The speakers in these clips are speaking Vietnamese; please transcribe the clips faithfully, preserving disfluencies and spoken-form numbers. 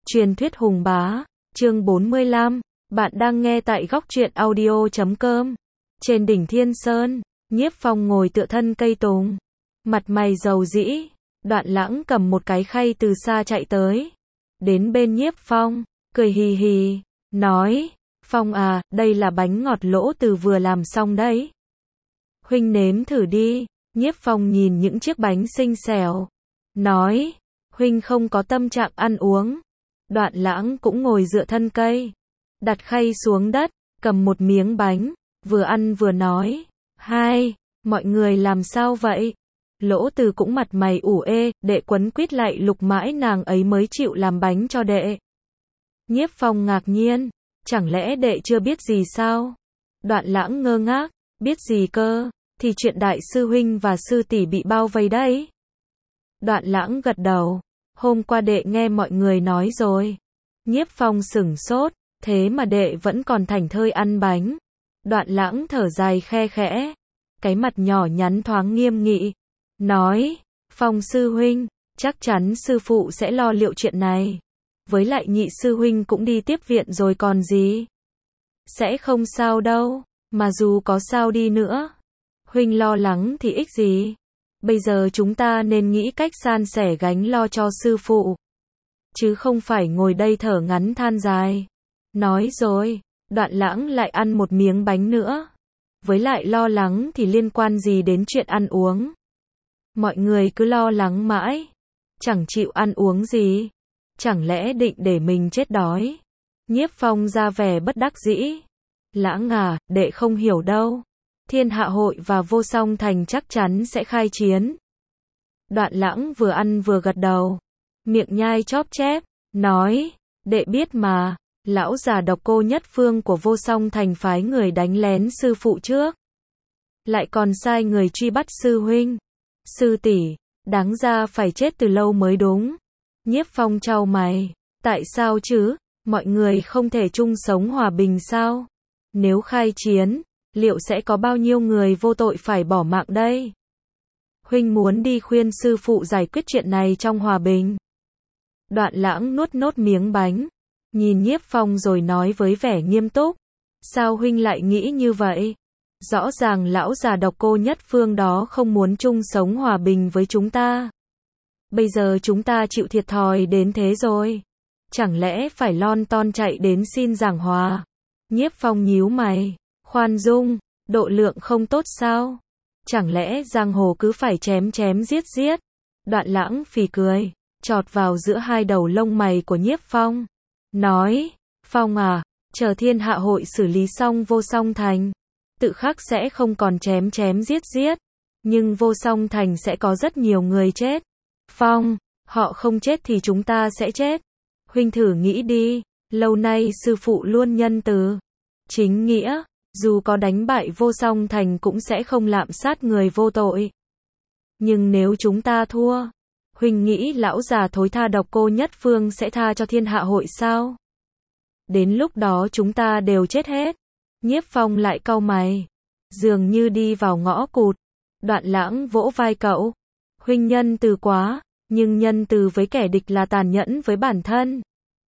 Truyền thuyết hùng bá, chương bốn mươi lăm, bạn đang nghe tại góc truyện audio chấm com. Trên đỉnh Thiên Sơn, Nhiếp Phong ngồi tựa thân cây tùng, mặt mày rầu rĩ. Đoạn Lãng cầm một cái khay từ xa chạy tới, đến bên Nhiếp Phong, cười hì hì, nói, Phong à, đây là bánh ngọt Lỗ Từ vừa làm xong đấy. Huynh nếm thử đi. Nhiếp Phong nhìn những chiếc bánh xinh xẻo, nói, huynh không có tâm trạng ăn uống. Đoạn Lãng cũng ngồi dựa thân cây, đặt khay xuống đất, cầm một miếng bánh, vừa ăn vừa nói, hai, mọi người làm sao vậy? Lỗ Từ cũng mặt mày ủ ê, đệ quấn quýt lại lục mãi nàng ấy mới chịu làm bánh cho đệ. Nhiếp Phong ngạc nhiên, chẳng lẽ đệ chưa biết gì sao? Đoạn Lãng ngơ ngác, biết gì cơ, thì chuyện đại sư huynh và sư tỷ bị bao vây đấy. Đoạn Lãng gật đầu, hôm qua đệ nghe mọi người nói rồi. Nhiếp Phong sửng sốt, thế mà đệ vẫn còn thảnh thơi ăn bánh. Đoạn Lãng thở dài khe khẽ, cái mặt nhỏ nhắn thoáng nghiêm nghị, nói, Phong sư huynh, chắc chắn sư phụ sẽ lo liệu chuyện này. Với lại nhị sư huynh cũng đi tiếp viện rồi còn gì. Sẽ không sao đâu, mà dù có sao đi nữa, huynh lo lắng thì ích gì. Bây giờ chúng ta nên nghĩ cách san sẻ gánh lo cho sư phụ, chứ không phải ngồi đây thở ngắn than dài. Nói rồi, Đoạn Lãng lại ăn một miếng bánh nữa. Với lại lo lắng thì liên quan gì đến chuyện ăn uống. Mọi người cứ lo lắng mãi, chẳng chịu ăn uống gì. Chẳng lẽ định để mình chết đói? Nhiếp Phong ra vẻ bất đắc dĩ. Lãng à, đệ không hiểu đâu. Thiên Hạ Hội và Vô Song Thành chắc chắn sẽ khai chiến. Đoạn Lãng vừa ăn vừa gật đầu, miệng nhai chóp chép, nói, đệ biết mà, lão già Độc Cô Nhất Phương của Vô Song Thành phái người đánh lén sư phụ trước. Lại còn sai người truy bắt sư huynh, sư tỷ, đáng ra phải chết từ lâu mới đúng. Nhiếp Phong chau mày, tại sao chứ, mọi người không thể chung sống hòa bình sao? Nếu khai chiến, liệu sẽ có bao nhiêu người vô tội phải bỏ mạng đây? Huynh muốn đi khuyên sư phụ giải quyết chuyện này trong hòa bình. Đoạn Lãng nuốt nốt miếng bánh, nhìn Nhiếp Phong rồi nói với vẻ nghiêm túc, sao huynh lại nghĩ như vậy? Rõ ràng lão già Độc Cô Nhất Phương đó không muốn chung sống hòa bình với chúng ta. Bây giờ chúng ta chịu thiệt thòi đến thế rồi, chẳng lẽ phải lon ton chạy đến xin giảng hòa? Nhiếp Phong nhíu mày, khoan dung, độ lượng không tốt sao? Chẳng lẽ giang hồ cứ phải chém chém giết giết? Đoạn Lãng phì cười, chọt vào giữa hai đầu lông mày của Nhiếp Phong, nói, Phong à, chờ Thiên Hạ Hội xử lý xong Vô Song Thành, tự khắc sẽ không còn chém chém giết giết, nhưng Vô Song Thành sẽ có rất nhiều người chết. Phong, họ không chết thì chúng ta sẽ chết. Huynh thử nghĩ đi, lâu nay sư phụ luôn nhân từ, chính nghĩa, dù có đánh bại Vô Song Thành cũng sẽ không lạm sát người vô tội. Nhưng nếu chúng ta thua, huynh nghĩ lão già thối tha Độc Cô Nhất Phương sẽ tha cho Thiên Hạ Hội sao? Đến lúc đó chúng ta đều chết hết. Nhiếp Phong lại cau mày, dường như đi vào ngõ cụt. Đoạn Lãng vỗ vai cậu, huynh nhân từ quá, nhưng nhân từ với kẻ địch là tàn nhẫn với bản thân.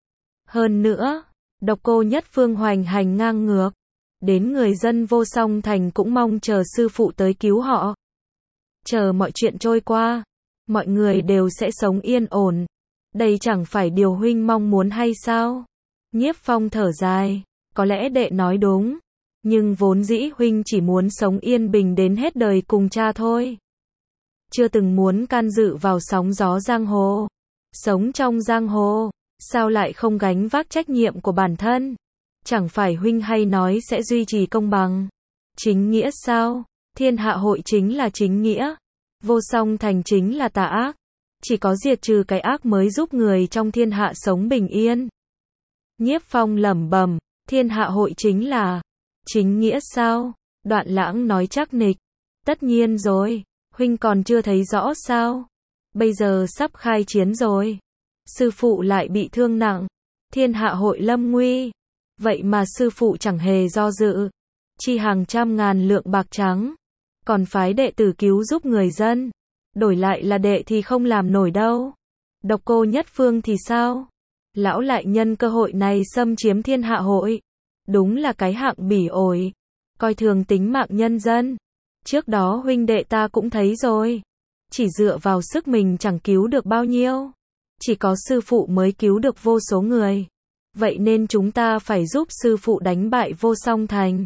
Hơn nữa, Độc Cô Nhất Phương hoành hành ngang ngược, đến người dân Vô Song Thành cũng mong chờ sư phụ tới cứu họ. Chờ mọi chuyện trôi qua, mọi người đều sẽ sống yên ổn. Đây chẳng phải điều huynh mong muốn hay sao? Nhiếp Phong thở dài, có lẽ đệ nói đúng, nhưng vốn dĩ huynh chỉ muốn sống yên bình đến hết đời cùng cha thôi. Chưa từng muốn can dự vào sóng gió giang hồ. Sống trong giang hồ, sao lại không gánh vác trách nhiệm của bản thân? Chẳng phải huynh hay nói sẽ duy trì công bằng, chính nghĩa sao? Thiên Hạ Hội chính là chính nghĩa, Vô Song Thành chính là tà ác. Chỉ có diệt trừ cái ác mới giúp người trong thiên hạ sống bình yên. Nhiếp Phong lẩm bẩm, Thiên Hạ Hội chính là chính nghĩa sao? Đoạn Lãng nói chắc nịch, tất nhiên rồi, huynh còn chưa thấy rõ sao? Bây giờ sắp khai chiến rồi, sư phụ lại bị thương nặng, Thiên Hạ Hội lâm nguy. Vậy mà sư phụ chẳng hề do dự, chi hàng trăm ngàn lượng bạc trắng, còn phái đệ tử cứu giúp người dân. Đổi lại là đệ thì không làm nổi đâu. Độc Cô Nhất Phương thì sao? Lão lại nhân cơ hội này xâm chiếm thiên hạ hội. Đúng là cái hạng bỉ ổi, coi thường tính mạng nhân dân. Trước đó huynh đệ ta cũng thấy rồi. Chỉ dựa vào sức mình chẳng cứu được bao nhiêu. Chỉ có sư phụ mới cứu được vô số người. Vậy nên chúng ta phải giúp sư phụ đánh bại Vô Song Thành.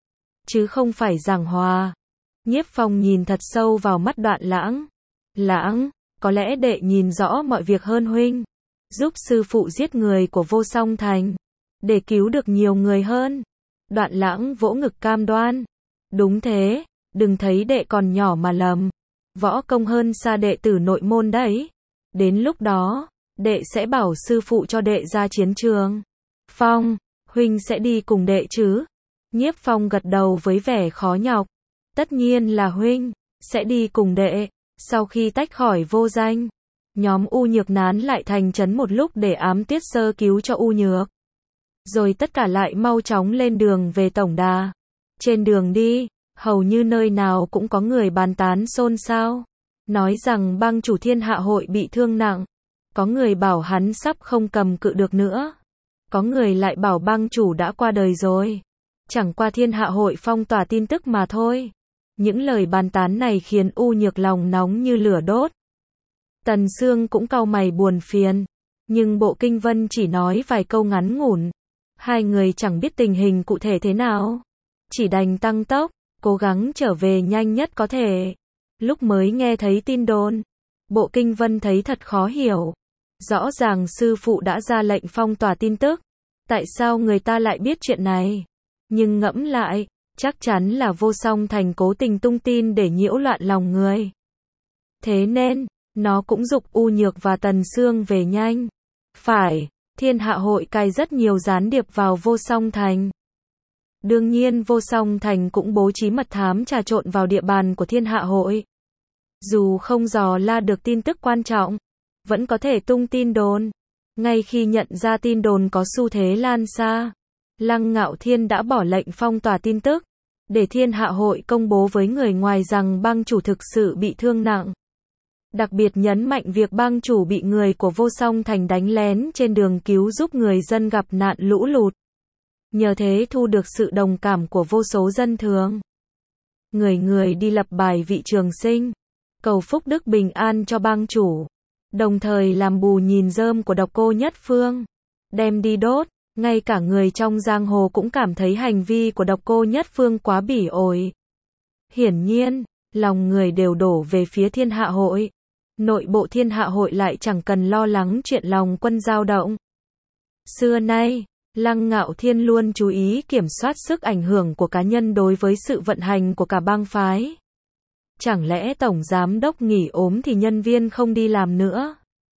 Chứ không phải giảng hòa. Nhiếp Phong nhìn thật sâu vào mắt Đoạn Lãng. Lãng, có lẽ đệ nhìn rõ mọi việc hơn huynh. Giúp sư phụ giết người của Vô Song Thành. Để cứu được nhiều người hơn. Đoạn Lãng vỗ ngực cam đoan. Đúng thế, đừng thấy đệ còn nhỏ mà lầm. Võ công hơn xa đệ tử nội môn đấy. Đến lúc đó, đệ sẽ bảo sư phụ cho đệ ra chiến trường. Phong, huynh sẽ đi cùng đệ chứ? Nhiếp Phong gật đầu với vẻ khó nhọc. Tất nhiên là huynh, sẽ đi cùng đệ. Sau khi tách khỏi Vô Danh, nhóm U Nhược nán lại thành trấn một lúc để ám Tiết Sơ cứu cho U Nhược. Rồi tất cả lại mau chóng lên đường về tổng đà. Trên đường đi, hầu như nơi nào cũng có người bàn tán xôn xao. Nói rằng bang chủ thiên hạ hội bị thương nặng. Có người bảo hắn sắp không cầm cự được nữa. Có người lại bảo bang chủ đã qua đời rồi. Chẳng qua thiên hạ hội phong tỏa tin tức mà thôi. Những lời bàn tán này khiến U Nhược lòng nóng như lửa đốt. Tần Sương cũng cau mày buồn phiền. Nhưng Bộ Kinh Vân chỉ nói vài câu ngắn ngủn. Hai người chẳng biết tình hình cụ thể thế nào. Chỉ đành tăng tốc, cố gắng trở về nhanh nhất có thể. Lúc mới nghe thấy tin đồn, Bộ Kinh Vân thấy thật khó hiểu. Rõ ràng sư phụ đã ra lệnh phong tỏa tin tức. Tại sao người ta lại biết chuyện này? Nhưng ngẫm lại, chắc chắn là Vô Song Thành cố tình tung tin để nhiễu loạn lòng người. Thế nên, nó cũng giục U Nhược và Tần Sương về nhanh. Phải, thiên hạ hội cài rất nhiều gián điệp vào Vô Song Thành. Đương nhiên Vô Song Thành cũng bố trí mật thám trà trộn vào địa bàn của thiên hạ hội. Dù không dò la được tin tức quan trọng, vẫn có thể tung tin đồn. Ngay khi nhận ra tin đồn có xu thế lan xa, Lăng Ngạo Thiên đã bỏ lệnh phong tỏa tin tức, để thiên hạ hội công bố với người ngoài rằng bang chủ thực sự bị thương nặng. Đặc biệt nhấn mạnh việc bang chủ bị người của Vô Song Thành đánh lén trên đường cứu giúp người dân gặp nạn lũ lụt. Nhờ thế thu được sự đồng cảm của vô số dân thường. Người người đi lập bài vị trường sinh, cầu phúc đức bình an cho bang chủ. Đồng thời làm bù nhìn rơm của Độc Cô Nhất Phương, đem đi đốt. Ngay cả người trong giang hồ cũng cảm thấy hành vi của Độc Cô Nhất Phương quá bỉ ổi. Hiển nhiên, lòng người đều đổ về phía thiên hạ hội. Nội bộ thiên hạ hội lại chẳng cần lo lắng chuyện lòng quân dao động. Xưa nay, Lăng Ngạo Thiên luôn chú ý kiểm soát sức ảnh hưởng của cá nhân đối với sự vận hành của cả bang phái. Chẳng lẽ tổng giám đốc nghỉ ốm thì nhân viên không đi làm nữa?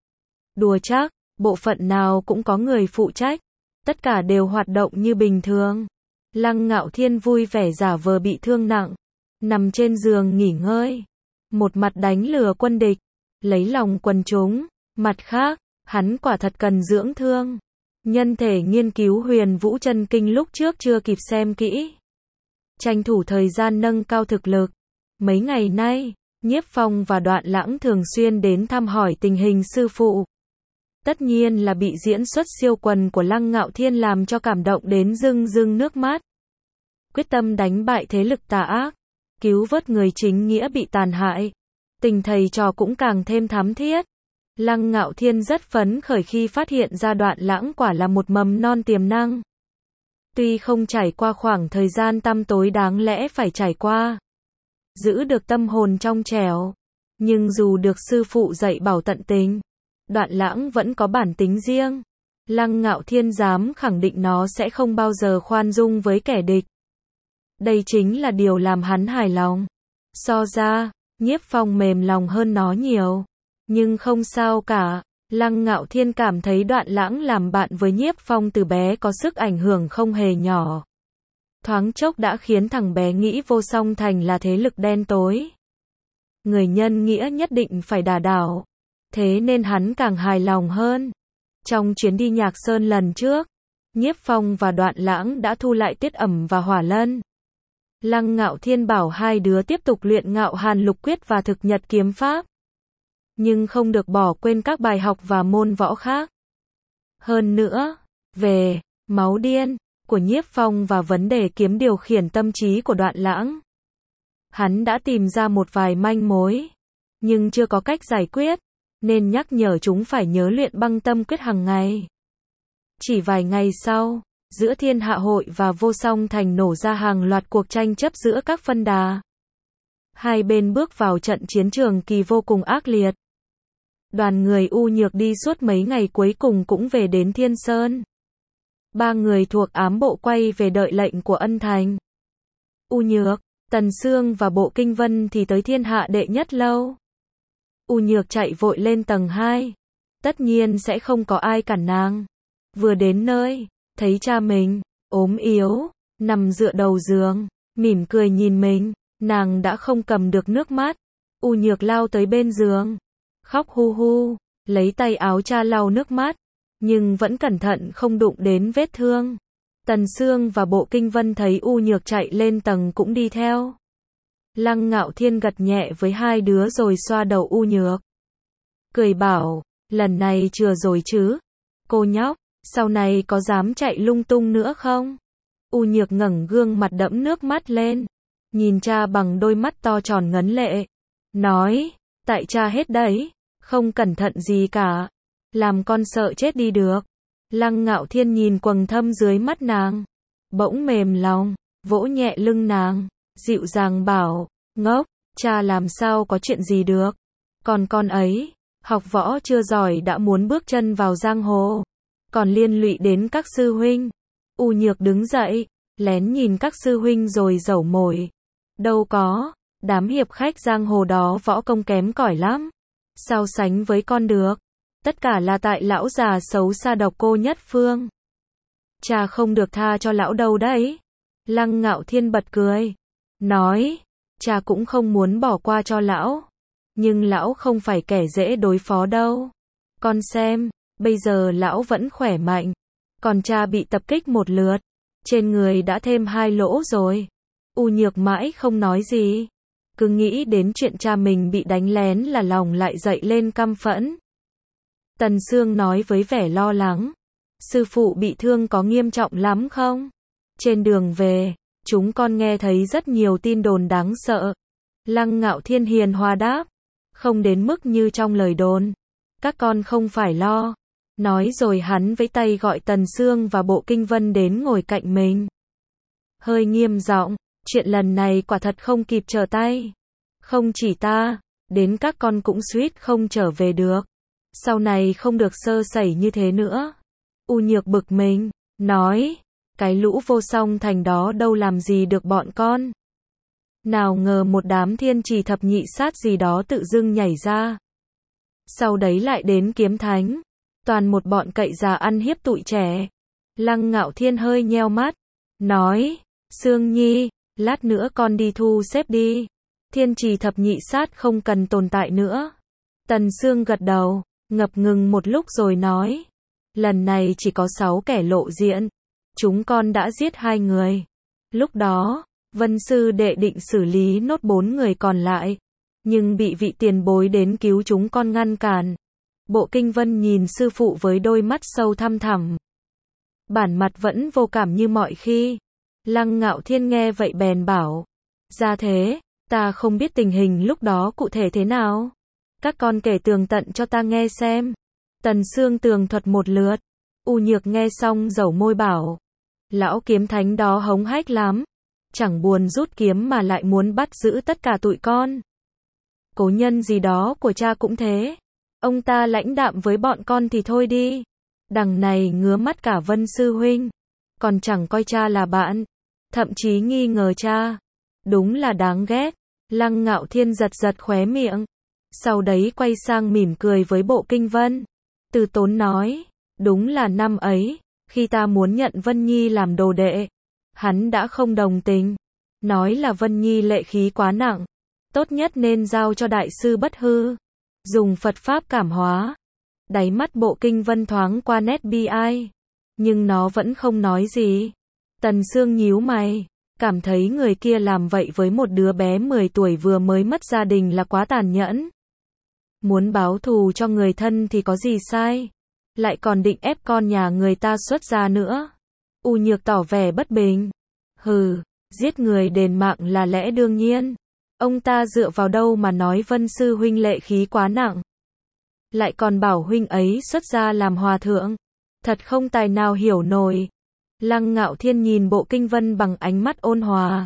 Đùa chắc, bộ phận nào cũng có người phụ trách. Tất cả đều hoạt động như bình thường. Lăng Ngạo Thiên vui vẻ giả vờ bị thương nặng, nằm trên giường nghỉ ngơi. Một mặt đánh lừa quân địch, lấy lòng quần chúng. Mặt khác, hắn quả thật cần dưỡng thương. Nhân thể nghiên cứu Huyền Vũ Chân Kinh lúc trước chưa kịp xem kỹ. Tranh thủ thời gian nâng cao thực lực. Mấy ngày nay, Nhiếp Phong và Đoạn Lãng thường xuyên đến thăm hỏi tình hình sư phụ. Tất nhiên là bị diễn xuất siêu quần của Lăng Ngạo Thiên làm cho cảm động đến rưng rưng nước mắt. Quyết tâm đánh bại thế lực tà ác, cứu vớt người chính nghĩa bị tàn hại. Tình thầy trò cũng càng thêm thắm thiết. Lăng Ngạo Thiên rất phấn khởi khi phát hiện ra Đoạn Lãng quả là một mầm non tiềm năng. Tuy không trải qua khoảng thời gian tăm tối đáng lẽ phải trải qua, giữ được tâm hồn trong trẻo, nhưng dù được sư phụ dạy bảo tận tình, Đoạn Lãng vẫn có bản tính riêng. Lăng Ngạo Thiên dám khẳng định nó sẽ không bao giờ khoan dung với kẻ địch. Đây chính là điều làm hắn hài lòng. So ra, Nhiếp Phong mềm lòng hơn nó nhiều. Nhưng không sao cả, Lăng Ngạo Thiên cảm thấy Đoạn Lãng làm bạn với Nhiếp Phong từ bé có sức ảnh hưởng không hề nhỏ. Thoáng chốc đã khiến thằng bé nghĩ Vô Song Thành là thế lực đen tối. Người nhân nghĩa nhất định phải đả đảo. Thế nên hắn càng hài lòng hơn. Trong chuyến đi Nhạc Sơn lần trước, Nhiếp Phong và Đoạn Lãng đã thu lại Tiết Ẩm và Hỏa Lân. Lăng Ngạo Thiên bảo hai đứa tiếp tục luyện Ngạo Hàn Lục Quyết và Thực Nhật Kiếm Pháp. Nhưng không được bỏ quên các bài học và môn võ khác. Hơn nữa, về máu điên của Nhiếp Phong và vấn đề kiếm điều khiển tâm trí của Đoạn Lãng, hắn đã tìm ra một vài manh mối, nhưng chưa có cách giải quyết, nên nhắc nhở chúng phải nhớ luyện băng tâm quyết hàng ngày. Chỉ vài ngày sau, giữa Thiên Hạ Hội và Vô Song Thành nổ ra hàng loạt cuộc tranh chấp giữa các phân đà. Hai bên bước vào trận chiến trường kỳ vô cùng ác liệt. Đoàn người U Nhược đi suốt mấy ngày cuối cùng cũng về đến Thiên Sơn. Ba người thuộc ám bộ quay về đợi lệnh của Ân Thành. U Nhược, Tần Sương và Bộ Kinh Vân thì tới Thiên Hạ đệ nhất lâu. U Nhược chạy vội lên tầng hai. Tất nhiên sẽ không có ai cản nàng. Vừa đến nơi, thấy cha mình, ốm yếu, nằm dựa đầu giường, mỉm cười nhìn mình, nàng đã không cầm được nước mắt. U Nhược lao tới bên giường, khóc hu hu, lấy tay áo cha lau nước mắt, nhưng vẫn cẩn thận không đụng đến vết thương. Tần Sương và Bộ Kinh Vân thấy U Nhược chạy lên tầng cũng đi theo. Lăng Ngạo Thiên gật nhẹ với hai đứa rồi xoa đầu U Nhược. Cười bảo, lần này chừa rồi chứ, cô nhóc, sau này có dám chạy lung tung nữa không? U Nhược ngẩng gương mặt đẫm nước mắt lên, nhìn cha bằng đôi mắt to tròn ngấn lệ, nói, tại cha hết đấy, không cẩn thận gì cả, làm con sợ chết đi được. Lăng Ngạo Thiên nhìn quầng thâm dưới mắt nàng, bỗng mềm lòng, vỗ nhẹ lưng nàng, dịu dàng bảo, ngốc, cha làm sao có chuyện gì được, còn con ấy, học võ chưa giỏi đã muốn bước chân vào giang hồ, còn liên lụy đến các sư huynh. U Nhược đứng dậy, lén nhìn các sư huynh rồi dẩu mồi, đâu có, đám hiệp khách giang hồ đó võ công kém cỏi lắm, sao sánh với con được, tất cả là tại lão già xấu xa độc cô Nhất Phương. Cha không được tha cho lão đâu đấy. Lăng Ngạo Thiên bật cười, nói, cha cũng không muốn bỏ qua cho lão, nhưng lão không phải kẻ dễ đối phó đâu. Con xem, bây giờ lão vẫn khỏe mạnh, còn cha bị tập kích một lượt, trên người đã thêm hai lỗ rồi. U Nhược mãi không nói gì, cứ nghĩ đến chuyện cha mình bị đánh lén là lòng lại dậy lên căm phẫn. Tần Sương nói với vẻ lo lắng, sư phụ bị thương có nghiêm trọng lắm không? Trên đường về, chúng con nghe thấy rất nhiều tin đồn đáng sợ. Lăng Ngạo Thiên hiền hòa đáp, không đến mức như trong lời đồn, các con không phải lo. Nói rồi hắn vẫy tay gọi Tần Sương và Bộ Kinh Vân đến ngồi cạnh mình. Hơi nghiêm giọng, chuyện lần này quả thật không kịp trở tay. Không chỉ ta, đến các con cũng suýt không trở về được. Sau này không được sơ sẩy như thế nữa. U Nhược bực mình, nói, cái lũ Vô Song Thành đó đâu làm gì được bọn con. Nào ngờ một đám thiên trì thập nhị sát gì đó tự dưng nhảy ra. Sau đấy lại đến Kiếm Thánh. Toàn một bọn cậy già ăn hiếp tụi trẻ. Lăng Ngạo Thiên hơi nheo mắt, nói, Sương Nhi, lát nữa con đi thu xếp đi. Thiên trì thập nhị sát không cần tồn tại nữa. Tần Sương gật đầu, ngập ngừng một lúc rồi nói, lần này chỉ có sáu kẻ lộ diện. Chúng con đã giết hai người. Lúc đó, Vân Sư Đệ định xử lý nốt bốn người còn lại, nhưng bị vị tiền bối đến cứu chúng con ngăn cản. Bộ Kinh Vân nhìn sư phụ với đôi mắt sâu thăm thẳm. Bản mặt vẫn vô cảm như mọi khi. Lăng Ngạo Thiên nghe vậy bèn bảo, ra thế, ta không biết tình hình lúc đó cụ thể thế nào. Các con kể tường tận cho ta nghe xem. Tần Sương tường thuật một lượt. U Nhược nghe xong dẩu môi bảo, lão Kiếm Thánh đó hống hách lắm, chẳng buồn rút kiếm mà lại muốn bắt giữ tất cả tụi con. Cố nhân gì đó của cha cũng thế, ông ta lãnh đạm với bọn con thì thôi đi, đằng này ngứa mắt cả Vân sư huynh, còn chẳng coi cha là bạn, thậm chí nghi ngờ cha, đúng là đáng ghét. Lăng Ngạo Thiên giật giật khóe miệng, sau đấy quay sang mỉm cười với Bộ Kinh Vân, từ tốn nói, đúng là năm ấy, khi ta muốn nhận Vân Nhi làm đồ đệ, hắn đã không đồng tình, nói là Vân Nhi lệ khí quá nặng, tốt nhất nên giao cho đại sư Bất Hư, dùng Phật pháp cảm hóa. Đáy mắt Bộ Kinh Vân thoáng qua nét bi ai, nhưng nó vẫn không nói gì. Tần Sương nhíu mày, cảm thấy người kia làm vậy với một đứa bé mười tuổi vừa mới mất gia đình là quá tàn nhẫn. Muốn báo thù cho người thân thì có gì sai? lại còn định ép con nhà người ta xuất gia nữa. U Nhược tỏ vẻ bất bình. Hừ, giết người đền mạng là lẽ đương nhiên. Ông ta dựa vào đâu mà nói Vân sư huynh lệ khí quá nặng. Lại còn bảo huynh ấy xuất gia làm hòa thượng. Thật không tài nào hiểu nổi. Lăng Ngạo Thiên nhìn Bộ Kinh Vân bằng ánh mắt ôn hòa.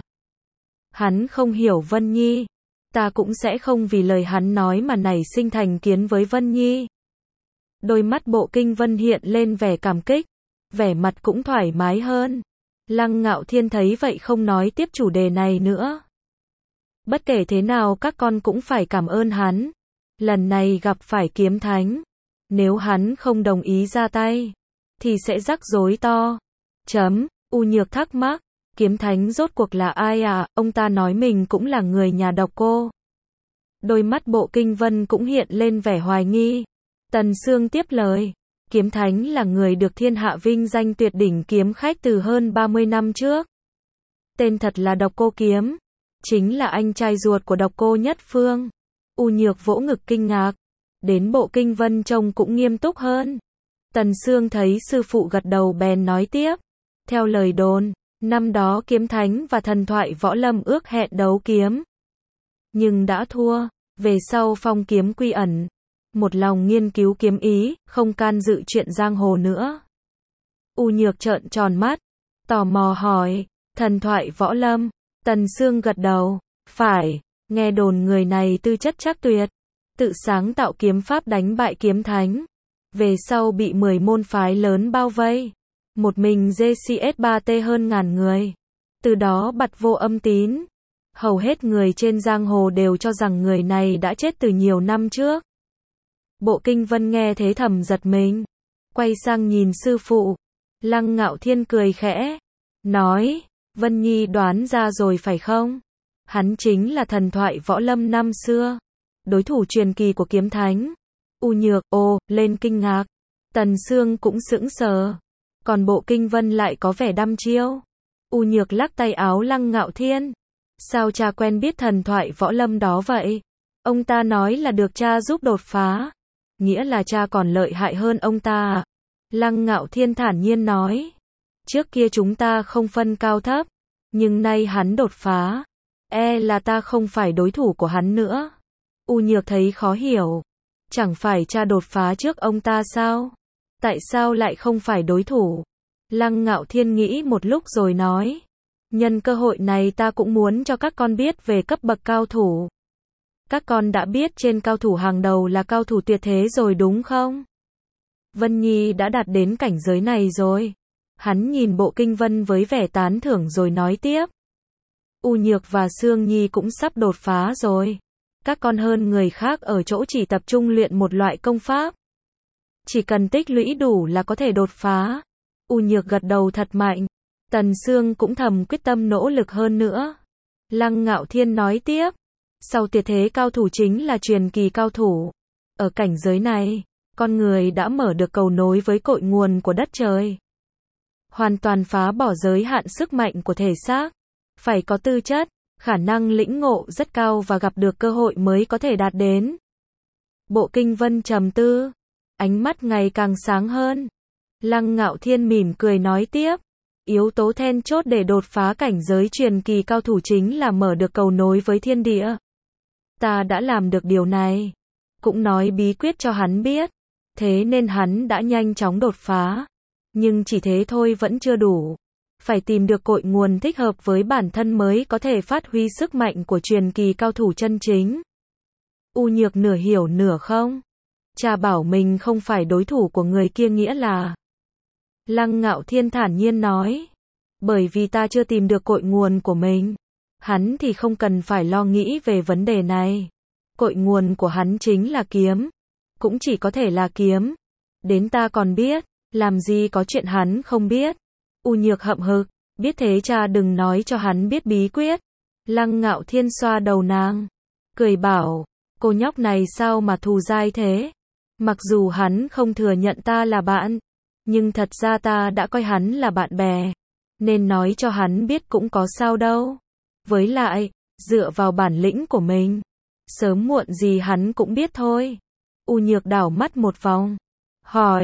Hắn không hiểu Vân Nhi. Ta cũng sẽ không vì lời hắn nói mà nảy sinh thành kiến với Vân Nhi. Đôi mắt Bộ Kinh Vân hiện lên vẻ cảm kích. Vẻ mặt cũng thoải mái hơn. Lăng Ngạo Thiên thấy vậy không nói tiếp chủ đề này nữa. Bất kể thế nào các con cũng phải cảm ơn hắn. Lần này gặp phải kiếm thánh. Nếu hắn không đồng ý ra tay, thì sẽ rắc rối to. Chấm, U Nhược thắc mắc. Kiếm thánh rốt cuộc là ai à? Ông ta nói mình cũng là người nhà Độc Cô. Đôi mắt Bộ Kinh Vân cũng hiện lên vẻ hoài nghi. Tần Sương tiếp lời. Kiếm thánh là người được thiên hạ vinh danh tuyệt đỉnh kiếm khách từ hơn ba mươi năm trước. Tên thật là Độc Cô Kiếm. Chính là anh trai ruột của Độc Cô Nhất Phương. U Nhược vỗ ngực kinh ngạc. Đến Bộ Kinh Vân trông cũng nghiêm túc hơn. Tần Sương thấy sư phụ gật đầu bèn nói tiếp. Theo lời đồn, năm đó kiếm thánh và thần thoại võ lâm ước hẹn đấu kiếm. Nhưng đã thua. Về sau phong kiếm quy ẩn. Một lòng nghiên cứu kiếm ý, không can dự chuyện giang hồ nữa. U Nhược trợn tròn mắt. Tò mò hỏi. Thần thoại võ lâm. Tần Sương gật đầu. Phải. Nghe đồn người này tư chất chắc tuyệt. Tự sáng tạo kiếm pháp đánh bại kiếm thánh. Về sau bị mười môn phái lớn bao vây. Một mình giê xê ét ba tê hơn ngàn người. Từ đó bặt vô âm tín. Hầu hết người trên giang hồ đều cho rằng người này đã chết từ nhiều năm trước. Bộ Kinh Vân nghe thế thầm giật mình. Quay sang nhìn sư phụ. Lăng Ngạo Thiên cười khẽ. Nói, Vân Nhi đoán ra rồi phải không? Hắn chính là thần thoại võ lâm năm xưa. Đối thủ truyền kỳ của kiếm thánh. U Nhược, ồ, lên kinh ngạc. Tần Sương cũng sững sờ. Còn Bộ Kinh Vân lại có vẻ đăm chiêu. U Nhược lắc tay áo Lăng Ngạo Thiên. Sao cha quen biết thần thoại võ lâm đó vậy? Ông ta nói là được cha giúp đột phá. Nghĩa là cha còn lợi hại hơn ông ta à? Lăng Ngạo Thiên thản nhiên nói. Trước kia chúng ta không phân cao thấp. Nhưng nay hắn đột phá. E là ta không phải đối thủ của hắn nữa. U Nhược thấy khó hiểu. Chẳng phải cha đột phá trước ông ta sao? Tại sao lại không phải đối thủ? Lăng Ngạo Thiên nghĩ một lúc rồi nói. Nhân cơ hội này ta cũng muốn cho các con biết về cấp bậc cao thủ. Các con đã biết trên cao thủ hàng đầu là cao thủ tuyệt thế rồi đúng không? Vân Nhi đã đạt đến cảnh giới này rồi. Hắn nhìn Bộ Kinh Vân với vẻ tán thưởng rồi nói tiếp. U Nhược và Sương Nhi cũng sắp đột phá rồi. Các con hơn người khác ở chỗ chỉ tập trung luyện một loại công pháp. Chỉ cần tích lũy đủ là có thể đột phá. U Nhược gật đầu thật mạnh. Tần Sương cũng thầm quyết tâm nỗ lực hơn nữa. Lăng Ngạo Thiên nói tiếp. Sau tuyệt thế cao thủ chính là truyền kỳ cao thủ. Ở cảnh giới này, con người đã mở được cầu nối với cội nguồn của đất trời. Hoàn toàn phá bỏ giới hạn sức mạnh của thể xác. Phải có tư chất, khả năng lĩnh ngộ rất cao và gặp được cơ hội mới có thể đạt đến. Bộ Kinh Vân trầm tư. Ánh mắt ngày càng sáng hơn. Lăng Ngạo Thiên mỉm cười nói tiếp. Yếu tố then chốt để đột phá cảnh giới truyền kỳ cao thủ chính là mở được cầu nối với thiên địa. Ta đã làm được điều này. Cũng nói bí quyết cho hắn biết. Thế nên hắn đã nhanh chóng đột phá. Nhưng chỉ thế thôi vẫn chưa đủ. Phải tìm được cội nguồn thích hợp với bản thân mới có thể phát huy sức mạnh của truyền kỳ cao thủ chân chính. U Nhược nửa hiểu nửa không. Cha bảo mình không phải đối thủ của người kia nghĩa là. Lăng Ngạo Thiên thản nhiên nói. Bởi vì ta chưa tìm được cội nguồn của mình. Hắn thì không cần phải lo nghĩ về vấn đề này. Cội nguồn của hắn chính là kiếm. Cũng chỉ có thể là kiếm. Đến ta còn biết. Làm gì có chuyện hắn không biết. U Nhược hậm hực. Biết thế cha đừng nói cho hắn biết bí quyết. Lăng Ngạo Thiên xoa đầu nàng. Cười bảo. Cô nhóc này sao mà thù dai thế. Mặc dù hắn không thừa nhận ta là bạn. Nhưng thật ra ta đã coi hắn là bạn bè. Nên nói cho hắn biết cũng có sao đâu. Với lại, dựa vào bản lĩnh của mình. Sớm muộn gì hắn cũng biết thôi. U Nhược đảo mắt một vòng. Hỏi,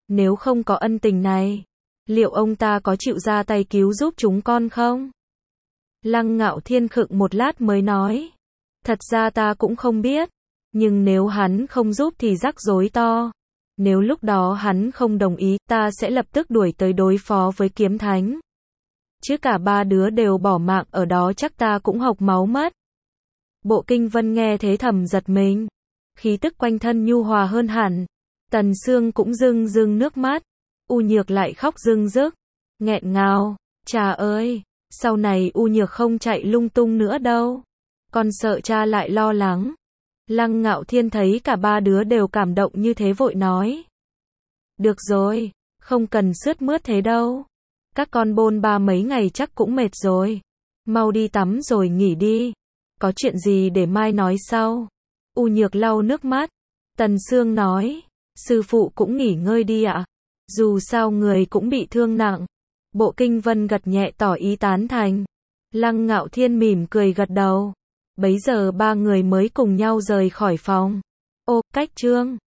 Nếu không có ân tình này, liệu ông ta có chịu ra tay cứu giúp chúng con không? Lăng Ngạo Thiên khựng một lát mới nói. Thật ra ta cũng không biết. Nhưng nếu hắn không giúp thì rắc rối to. Nếu lúc đó hắn không đồng ý, ta sẽ lập tức đuổi tới đối phó với kiếm thánh. Chứ cả ba đứa đều bỏ mạng ở đó chắc ta cũng hộc máu mất. Bộ Kinh Vân nghe thế thầm giật mình. Khí tức quanh thân nhu hòa hơn hẳn. Tần Sương cũng rưng rưng nước mắt. U Nhược lại khóc rưng rức. Nghẹn ngào. Cha ơi, sau này U Nhược không chạy lung tung nữa đâu. Con sợ cha lại lo lắng. Lăng Ngạo Thiên thấy cả ba đứa đều cảm động như thế vội nói. Được rồi, không cần sướt mướt thế đâu. Các con bôn ba mấy ngày chắc cũng mệt rồi. Mau đi tắm rồi nghỉ đi. Có chuyện gì để mai nói sau. U Nhược lau nước mắt. Tần Sương nói. Sư phụ cũng nghỉ ngơi đi ạ. Dù sao người cũng bị thương nặng. Bộ Kinh Vân gật nhẹ tỏ ý tán thành. Lăng Ngạo Thiên mỉm cười gật đầu. Bấy giờ ba người mới cùng nhau rời khỏi phòng. Ô, cách trương.